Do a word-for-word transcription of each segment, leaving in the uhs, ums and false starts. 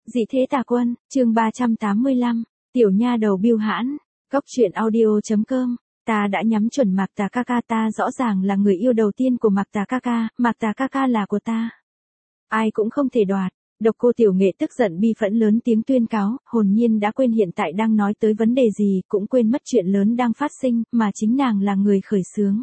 Dị thế tà quân, chương ba trăm tám mươi lăm, tiểu nha đầu Bưu Hãn, góc truyện audio.com, ta đã nhắm chuẩn Mạc Tà ca ca, ta rõ ràng là người yêu đầu tiên của Mạc Tà ca ca, Mạc Tà ca ca là của ta. Ai cũng không thể đoạt. Độc Cô Tiểu Nghệ tức giận bi phẫn lớn tiếng tuyên cáo, hồn nhiên đã quên hiện tại đang nói tới vấn đề gì, cũng quên mất chuyện lớn đang phát sinh, mà chính nàng là người khởi xướng.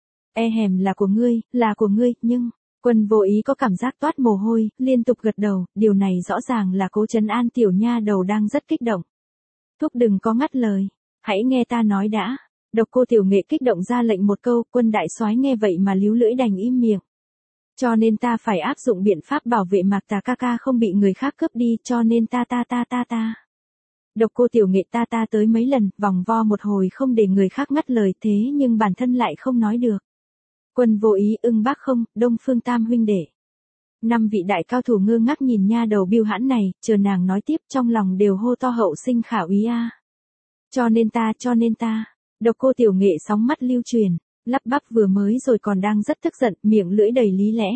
E hèm là của ngươi, là của ngươi, nhưng... Quân Vô Ý có cảm giác toát mồ hôi, liên tục gật đầu, điều này rõ ràng là cố trấn an tiểu nha đầu đang rất kích động. Thúc đừng có ngắt lời, hãy nghe ta nói đã. Độc Cô Tiểu Nghệ kích động ra lệnh một câu, Quân đại soái nghe vậy mà líu lưỡi đành im miệng. Cho nên ta phải áp dụng biện pháp bảo vệ Mạc Tà ca ca không bị người khác cướp đi, cho nên ta ta ta ta ta. Độc Cô Tiểu Nghệ ta ta tới mấy lần, vòng vo một hồi không để người khác ngắt lời, thế nhưng bản thân lại không nói được. Quân Vô Ý, Ưng Bác Không, Đông Phương Tam huynh đệ. Năm vị đại cao thủ ngơ ngác nhìn nha đầu Bưu Hãn này, chờ nàng nói tiếp, trong lòng đều hô to hậu sinh khả úy a. Cho nên ta, cho nên ta. Độc Cô Tiểu Nghệ sóng mắt lưu truyền, lắp bắp vừa mới rồi còn đang rất tức giận, miệng lưỡi đầy lý lẽ.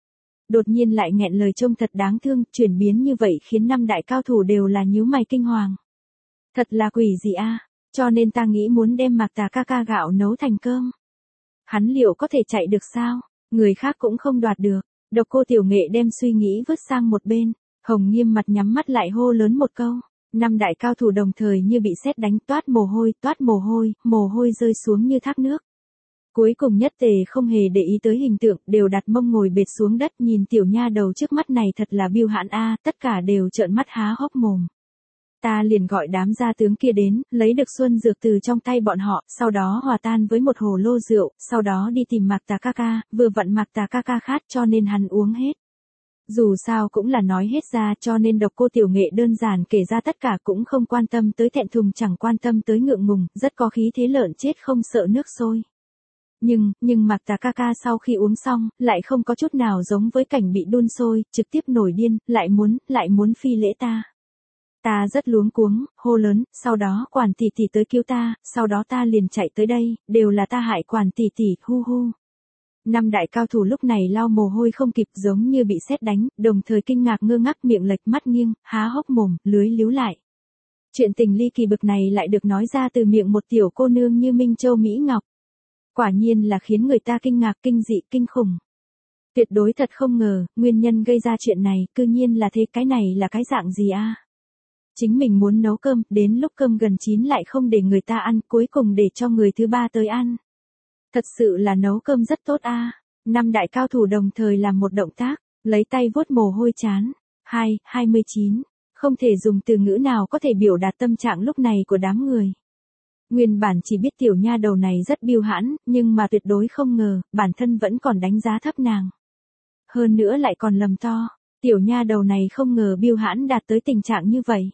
Đột nhiên lại nghẹn lời trông thật đáng thương, chuyển biến như vậy khiến năm đại cao thủ đều là nhíu mày kinh hoàng. Thật là quỷ gì a, cho nên ta nghĩ muốn đem Mạc Tà ca ca gạo nấu thành cơm. Hắn liệu có thể chạy được sao? Người khác cũng không đoạt được. Độc Cô Tiểu Nghệ đem suy nghĩ vứt sang một bên. Hồng Nghiêm mặt nhắm mắt lại hô lớn một câu. Năm đại cao thủ đồng thời như bị sét đánh, toát mồ hôi, toát mồ hôi, mồ hôi rơi xuống như thác nước. Cuối cùng Nhất Tề không hề để ý tới hình tượng, đều đặt mông ngồi bệt xuống đất, nhìn tiểu nha đầu trước mắt này thật là Bưu Hãn a, tất cả đều trợn mắt há hốc mồm. Ta liền gọi đám gia tướng kia đến, lấy được xuân dược từ trong tay bọn họ, sau đó hòa tan với một hồ lô rượu, sau đó đi tìm Mạc Tà ca ca, vừa vặn Mạc Tà ca ca khát cho nên hắn uống hết. Dù sao cũng là nói hết ra, cho nên Độc Cô Tiểu Nghệ đơn giản kể ra tất cả, cũng không quan tâm tới thẹn thùng, chẳng quan tâm tới ngượng ngùng, rất có khí thế lợn chết không sợ nước sôi. Nhưng, nhưng Mạc Tà ca ca sau khi uống xong, lại không có chút nào giống với cảnh bị đun sôi, trực tiếp nổi điên, lại muốn, lại muốn phi lễ ta. Ta rất luống cuống, hô lớn, sau đó quản tỷ tỷ tới cứu ta, sau đó ta liền chạy tới đây, đều là ta hại quản tỷ tỷ, hu hu. Năm đại cao thủ lúc này lau mồ hôi không kịp, giống như bị sét đánh, đồng thời kinh ngạc ngơ ngác, miệng lệch mắt nghiêng, há hốc mồm, lưới líu lại. Chuyện tình ly kỳ bực này lại được nói ra từ miệng một tiểu cô nương như Minh Châu Mỹ Ngọc. Quả nhiên là khiến người ta kinh ngạc, kinh dị, kinh khủng. Tuyệt đối thật không ngờ, nguyên nhân gây ra chuyện này, cư nhiên là thế, cái này là cái dạng gì a? Chính mình muốn nấu cơm, đến lúc cơm gần chín lại không để người ta ăn, cuối cùng để cho người thứ ba tới ăn. Thật sự là nấu cơm rất tốt a. Năm đại cao thủ đồng thời làm một động tác, lấy tay vuốt mồ hôi trán. Hai, hai mươi chín. Không thể dùng từ ngữ nào có thể biểu đạt tâm trạng lúc này của đám người. Nguyên bản chỉ biết tiểu nha đầu này rất Bưu Hãn, nhưng mà tuyệt đối không ngờ, bản thân vẫn còn đánh giá thấp nàng. Hơn nữa lại còn lầm to, tiểu nha đầu này không ngờ Bưu Hãn đạt tới tình trạng như vậy.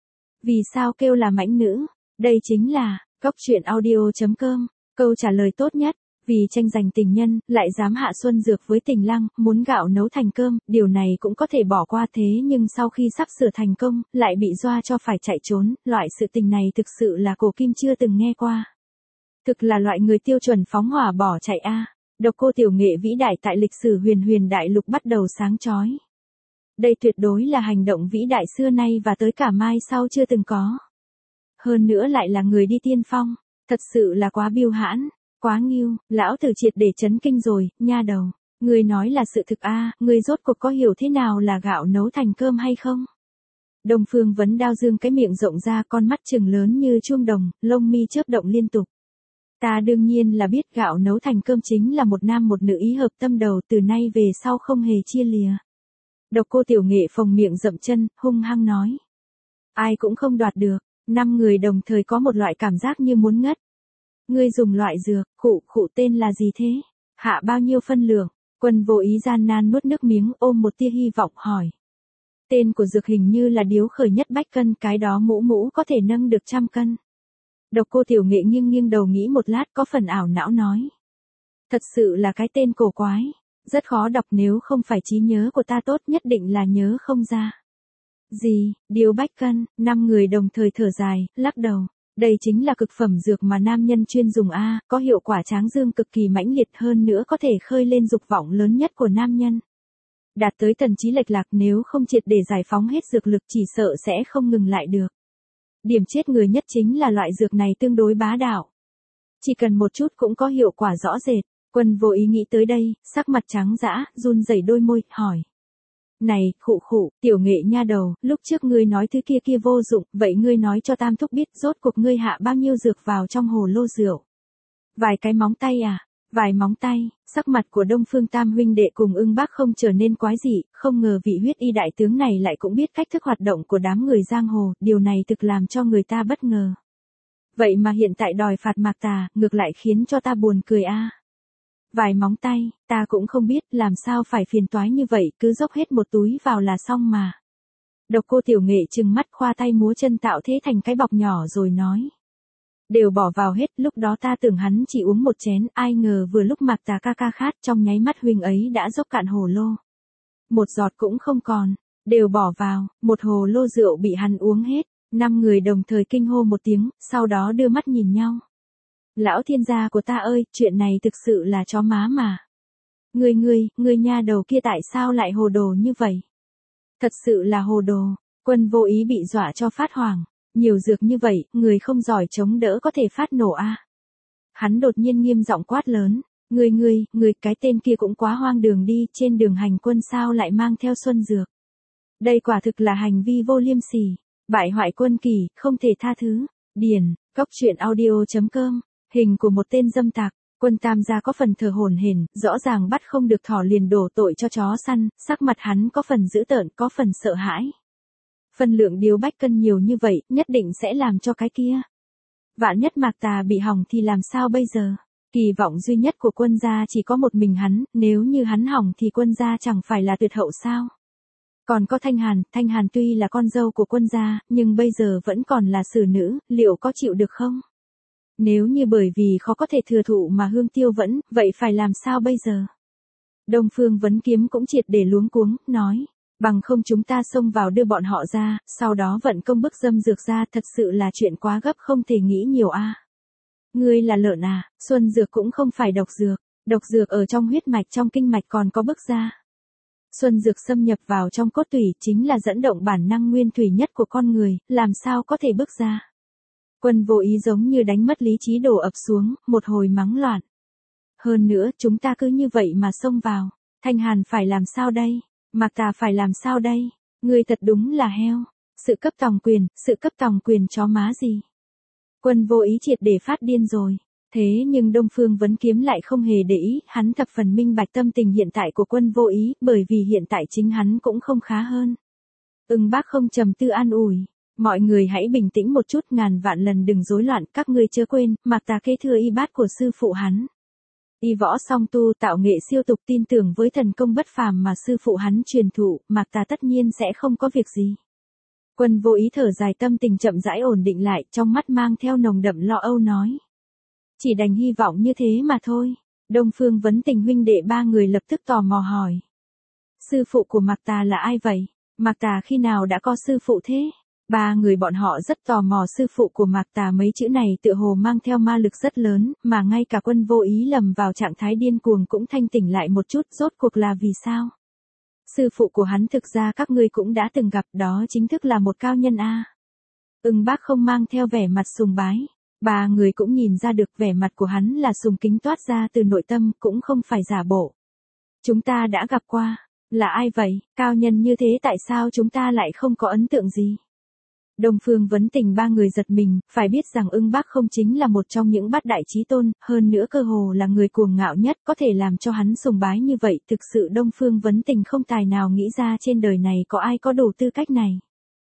Vì sao kêu là mãnh nữ? Đây chính là, góc truyện audio.com, câu trả lời tốt nhất. Vì tranh giành tình nhân, lại dám hạ xuân dược với Tình Lăng, muốn gạo nấu thành cơm, điều này cũng có thể bỏ qua, thế nhưng sau khi sắp sửa thành công, lại bị doa cho phải chạy trốn, loại sự tình này thực sự là cổ kim chưa từng nghe qua. Thực là loại người tiêu chuẩn phóng hỏa bỏ chạy a. Độc Cô Tiểu Nghệ vĩ đại tại lịch sử huyền huyền đại lục bắt đầu sáng chói. Đây tuyệt đối là hành động vĩ đại xưa nay và tới cả mai sau chưa từng có. Hơn nữa lại là người đi tiên phong, thật sự là quá Bưu Hãn, quá nghiêu, lão tử triệt để chấn kinh rồi, nha đầu. Ngươi nói là sự thực a, à, ngươi rốt cuộc có hiểu thế nào là gạo nấu thành cơm hay không? Đông Phương Vấn Đao dương cái miệng rộng ra, con mắt trừng lớn như chuông đồng, lông mi chớp động liên tục. Ta đương nhiên là biết gạo nấu thành cơm chính là một nam một nữ ý hợp tâm đầu, từ nay về sau không hề chia lìa. Độc Cô Tiểu Nghệ phồng miệng rậm chân, hung hăng nói. Ai cũng không đoạt được, năm người đồng thời có một loại cảm giác như muốn ngất. Ngươi dùng loại dược, khụ khụ tên là gì thế? Hạ bao nhiêu phân lượng? Quân Vô Ý gian nan nuốt nước miếng, ôm một tia hy vọng hỏi. Tên của dược hình như là điếu khởi nhất bách cân, cái đó mũ mũ có thể nâng được trăm cân. Độc Cô Tiểu Nghệ nghiêng nghiêng đầu nghĩ một lát, có phần ảo não nói. Thật sự là cái tên cổ quái. Rất khó đọc, nếu không phải trí nhớ của ta tốt nhất định là nhớ không ra. Gì, điếu bách cân? Năm người đồng thời thở dài, lắc đầu. Đây chính là cực phẩm dược mà nam nhân chuyên dùng a, có hiệu quả tráng dương cực kỳ mãnh liệt, hơn nữa có thể khơi lên dục vọng lớn nhất của nam nhân. Đạt tới tần trí lệch lạc nếu không triệt để giải phóng hết dược lực chỉ sợ sẽ không ngừng lại được. Điểm chết người nhất chính là loại dược này tương đối bá đạo. Chỉ cần một chút cũng có hiệu quả rõ rệt. Quân Vô Ý nghĩ tới đây, sắc mặt trắng dã, run rẩy đôi môi, hỏi. Này, khụ khụ, tiểu nghệ nha đầu, lúc trước ngươi nói thứ kia kia vô dụng, vậy ngươi nói cho Tam Thúc biết rốt cuộc ngươi hạ bao nhiêu dược vào trong hồ lô rượu. Vài cái móng tay à? Vài móng tay, sắc mặt của Đông Phương Tam huynh đệ cùng Ưng Bác không trở nên quái dị, không ngờ vị huyết y đại tướng này lại cũng biết cách thức hoạt động của đám người giang hồ, điều này thực làm cho người ta bất ngờ. Vậy mà hiện tại đòi phạt Mạc Tà, ngược lại khiến cho ta buồn cười a. Vài móng tay, ta cũng không biết làm sao phải phiền toái như vậy, cứ dốc hết một túi vào là xong mà. Độc Cô Tiểu Nghệ trừng mắt khoa tay múa chân tạo thế thành cái bọc nhỏ rồi nói. Đều bỏ vào hết, lúc đó ta tưởng hắn chỉ uống một chén, ai ngờ vừa lúc Mạc Tà ca ca khát trong nháy mắt huynh ấy đã dốc cạn hồ lô. Một giọt cũng không còn, đều bỏ vào, một hồ lô rượu bị hắn uống hết, năm người đồng thời kinh hô một tiếng, sau đó đưa mắt nhìn nhau. Lão thiên gia của ta ơi, chuyện này thực sự là chó má mà. Ngươi ngươi, ngươi nha đầu kia tại sao lại hồ đồ như vậy? Thật sự là hồ đồ, Quân Vô Ý bị dọa cho phát hoảng. Nhiều dược như vậy, người không giỏi chống đỡ có thể phát nổ a. À. Hắn đột nhiên nghiêm giọng quát lớn, ngươi ngươi, ngươi cái tên kia cũng quá hoang đường đi, trên đường hành quân sao lại mang theo xuân dược. Đây quả thực là hành vi vô liêm sỉ, bại hoại quân kỳ, không thể tha thứ. Điền, cốc truyện audio chấm com, hình của một tên dâm tặc, Quân Tam gia có phần thờ hổn hển, rõ ràng bắt không được thỏ liền đổ tội cho chó săn, sắc mặt hắn có phần dữ tợn, có phần sợ hãi. Phân lượng điếu bách cân nhiều như vậy, nhất định sẽ làm cho cái kia. Vạn nhất Mạc Tà bị hỏng thì làm sao bây giờ? Kỳ vọng duy nhất của Quân gia chỉ có một mình hắn, nếu như hắn hỏng thì Quân gia chẳng phải là tuyệt hậu sao? Còn có Thanh Hàn, Thanh Hàn tuy là con dâu của Quân gia, nhưng bây giờ vẫn còn là xử nữ, liệu có chịu được không? Nếu như bởi vì khó có thể thừa thụ mà Hương Tiêu vẫn, vậy phải làm sao bây giờ? Đông Phương Vấn Kiếm cũng triệt để luống cuống, nói. Bằng không chúng ta xông vào đưa bọn họ ra, sau đó vận công bức dâm dược ra, thật sự là chuyện quá gấp không thể nghĩ nhiều a. À. Ngươi là lợn à, xuân dược cũng không phải độc dược, độc dược ở trong huyết mạch trong kinh mạch còn có bức ra. Xuân dược xâm nhập vào trong cốt tủy chính là dẫn động bản năng nguyên thủy nhất của con người, làm sao có thể bức ra. Quân Vô Ý giống như đánh mất lý trí đổ ập xuống, một hồi mắng loạn. Hơn nữa, chúng ta cứ như vậy mà xông vào, Thanh Hàn phải làm sao đây? Mạc Tà phải làm sao đây? Ngươi thật đúng là heo. Sự cấp tòng quyền, sự cấp tòng quyền chó má gì? Quân Vô Ý triệt để phát điên rồi. Thế nhưng Đông Phương Vấn Kiếm lại không hề để ý, hắn thập phần minh bạch tâm tình hiện tại của Quân Vô Ý, bởi vì hiện tại chính hắn cũng không khá hơn. Ưng Bác không trầm tư an ủi. Mọi người hãy bình tĩnh một chút, ngàn vạn lần đừng rối loạn, các ngươi chớ quên, Mạc Tà kế thừa y bát của sư phụ hắn. Y võ song tu tạo nghệ siêu tục, tin tưởng với thần công bất phàm mà sư phụ hắn truyền thụ, Mạc Tà tất nhiên sẽ không có việc gì. Quân Vô Ý thở dài, tâm tình chậm rãi ổn định lại, trong mắt mang theo nồng đậm lo âu nói. Chỉ đành hy vọng như thế mà thôi. Đông Phương Vấn Tình huynh đệ ba người lập tức tò mò hỏi. Sư phụ của Mạc Tà là ai vậy? Mạc Tà khi nào đã có sư phụ thế? Ba người bọn họ rất tò mò sư phụ của Mạc Tà, mấy chữ này tựa hồ mang theo ma lực rất lớn, mà ngay cả Quân Vô Ý lầm vào trạng thái điên cuồng cũng thanh tỉnh lại một chút, rốt cuộc là vì sao? Sư phụ của hắn thực ra các ngươi cũng đã từng gặp, đó chính thức là một cao nhân a. Ưng Bác không mang theo vẻ mặt sùng bái, ba người cũng nhìn ra được vẻ mặt của hắn là sùng kính toát ra từ nội tâm, cũng không phải giả bộ. Chúng ta đã gặp qua, là ai vậy? Cao nhân như thế tại sao chúng ta lại không có ấn tượng gì? Đông Phương Vấn Tình ba người giật mình, phải biết rằng Ưng Bác không chính là một trong những bát đại chí tôn, hơn nữa cơ hồ là người cuồng ngạo nhất, có thể làm cho hắn sùng bái như vậy, thực sự Đông Phương Vấn Tình không tài nào nghĩ ra trên đời này có ai có đủ tư cách này.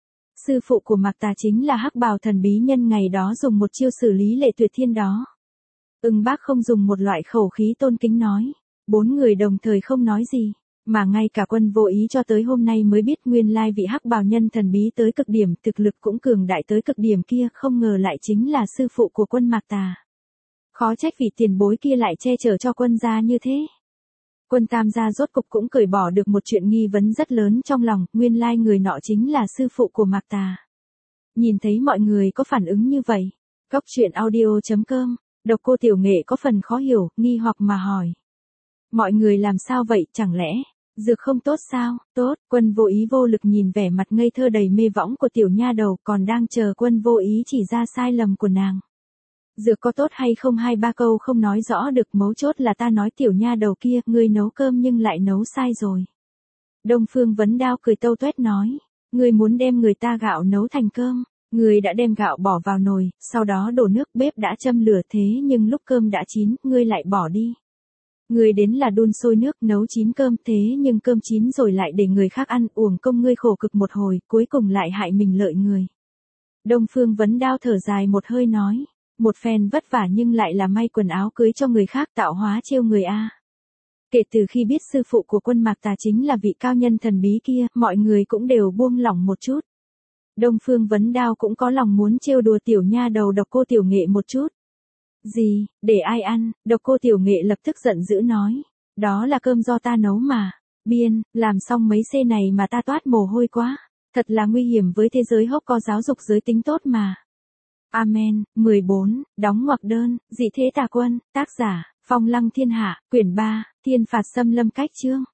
Sư phụ của Mạc Tà chính là Hắc Bào thần bí nhân ngày đó dùng một chiêu xử lý Lệ Tuyệt Thiên đó. Ưng Bác không dùng một loại khẩu khí tôn kính nói, bốn người đồng thời không nói gì. Mà ngay cả Quân Vô Ý cho tới hôm nay mới biết nguyên lai vị Hắc Bào nhân thần bí tới cực điểm, thực lực cũng cường đại tới cực điểm kia, không ngờ lại chính là sư phụ của Quân Mạc Tà. Khó trách vị tiền bối kia lại che chở cho Quân gia như thế. Quân Tam gia rốt cục cũng cởi bỏ được một chuyện nghi vấn rất lớn trong lòng, nguyên lai người nọ chính là sư phụ của Mạc Tà. Nhìn thấy mọi người có phản ứng như vậy, cốc truyện audio chấm com, Độc Cô Tiểu Nghệ có phần khó hiểu, nghi hoặc mà hỏi. Mọi người làm sao vậy, chẳng lẽ Dược không tốt sao? Tốt, Quân vô ý vô lực nhìn vẻ mặt ngây thơ đầy mê võng của tiểu nha đầu, còn đang chờ Quân vô ý chỉ ra sai lầm của nàng. Dược có tốt hay không hai ba câu không nói rõ được, mấu chốt là ta nói tiểu nha đầu kia, ngươi nấu cơm nhưng lại nấu sai rồi. Đông Phương Vấn Đao cười tâu tuét nói, ngươi muốn đem người ta gạo nấu thành cơm. Ngươi đã đem gạo bỏ vào nồi, sau đó đổ nước, bếp đã châm lửa, thế nhưng lúc cơm đã chín, ngươi lại bỏ đi. Ngươi đến là đun sôi nước nấu chín cơm, thế nhưng cơm chín rồi lại để người khác ăn, uổng công ngươi khổ cực một hồi, cuối cùng lại hại mình lợi người. Đông Phương Vấn Đao thở dài một hơi nói, một phen vất vả nhưng lại là may quần áo cưới cho người khác, tạo hóa trêu người a. Kể từ khi biết sư phụ của Quân Mạc Tà chính là vị cao nhân thần bí kia, mọi người cũng đều buông lỏng một chút. Đông Phương Vấn Đao cũng có lòng muốn trêu đùa tiểu nha đầu Độc Cô Tiểu Nghệ một chút. Gì, để ai ăn? Độc Cô Tiểu Nghệ lập tức giận dữ nói. Đó là cơm do ta nấu mà. Biên, làm xong mấy xê này mà ta toát mồ hôi quá. Thật là nguy hiểm với thế giới hốc có giáo dục giới tính tốt mà. Amen. mười bốn, đóng ngoặc đơn, Dị Thế Tà Quân, tác giả, Phong Lăng Thiên Hạ, quyển ba, Thiên Phạt Xâm Lâm cách chương.